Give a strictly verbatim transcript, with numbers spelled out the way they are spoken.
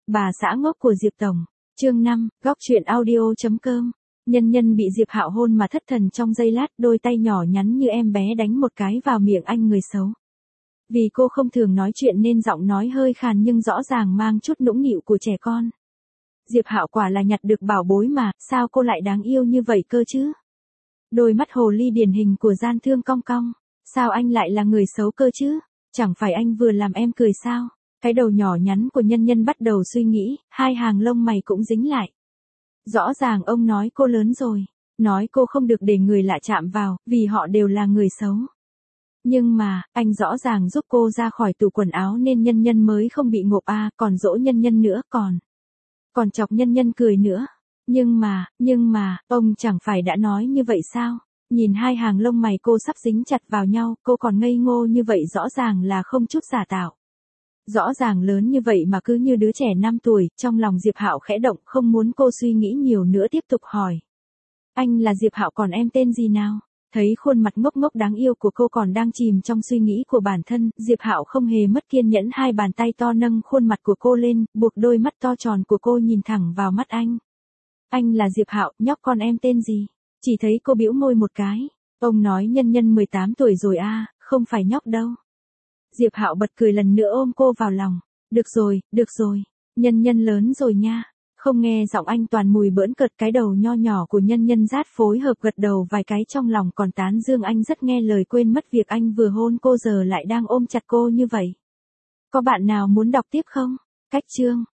Bà xã ngốc của Diệp Tổng. Chương năm, góc truyện audio chấm com. Nhân Nhân bị Diệp Hạo hôn mà thất thần trong giây lát, đôi tay nhỏ nhắn như em bé đánh một cái vào miệng anh người xấu. Vì cô không thường nói chuyện nên giọng nói hơi khàn nhưng rõ ràng mang chút nũng nịu của trẻ con. Diệp Hạo quả là nhặt được bảo bối mà, sao cô lại đáng yêu như vậy cơ chứ? Đôi mắt hồ ly điển hình của gian thương cong cong. Sao anh lại là người xấu cơ chứ? Chẳng phải anh vừa làm em cười sao? Cái đầu nhỏ nhắn của Nhân Nhân bắt đầu suy nghĩ, hai hàng lông mày cũng dính lại. Rõ ràng ông nói cô lớn rồi, nói cô không được để người lạ chạm vào, vì họ đều là người xấu. Nhưng mà, anh rõ ràng giúp cô ra khỏi tủ quần áo nên Nhân Nhân mới không bị ngộp à, còn dỗ Nhân Nhân nữa còn. Còn chọc Nhân Nhân cười nữa. Nhưng mà, nhưng mà, ông chẳng phải đã nói như vậy sao? Nhìn hai hàng lông mày cô sắp dính chặt vào nhau, cô còn ngây ngô như vậy rõ ràng là không chút giả tạo. Rõ ràng lớn như vậy mà cứ như đứa trẻ năm tuổi, trong lòng Diệp Hạo khẽ động, không muốn cô suy nghĩ nhiều nữa tiếp tục hỏi. Anh là Diệp Hạo còn em tên gì nào? Thấy khuôn mặt ngốc ngốc đáng yêu của cô còn đang chìm trong suy nghĩ của bản thân, Diệp Hạo không hề mất kiên nhẫn, hai bàn tay to nâng khuôn mặt của cô lên, buộc đôi mắt to tròn của cô nhìn thẳng vào mắt anh. Anh là Diệp Hạo, nhóc con em tên gì? Chỉ thấy cô bĩu môi một cái. Ông nói Nhân Nhân mười tám tuổi rồi à, không phải nhóc đâu. Diệp Hạo bật cười lần nữa ôm cô vào lòng. Được rồi, được rồi, Nhân Nhân lớn rồi nha. Không nghe giọng anh toàn mùi bỡn cợt, cái đầu nho nhỏ của Nhân Nhân rát phối hợp gật đầu vài cái, trong lòng còn tán dương anh rất nghe lời, quên mất việc anh vừa hôn cô giờ lại đang ôm chặt cô như vậy. Có bạn nào muốn đọc tiếp không? Cách chương.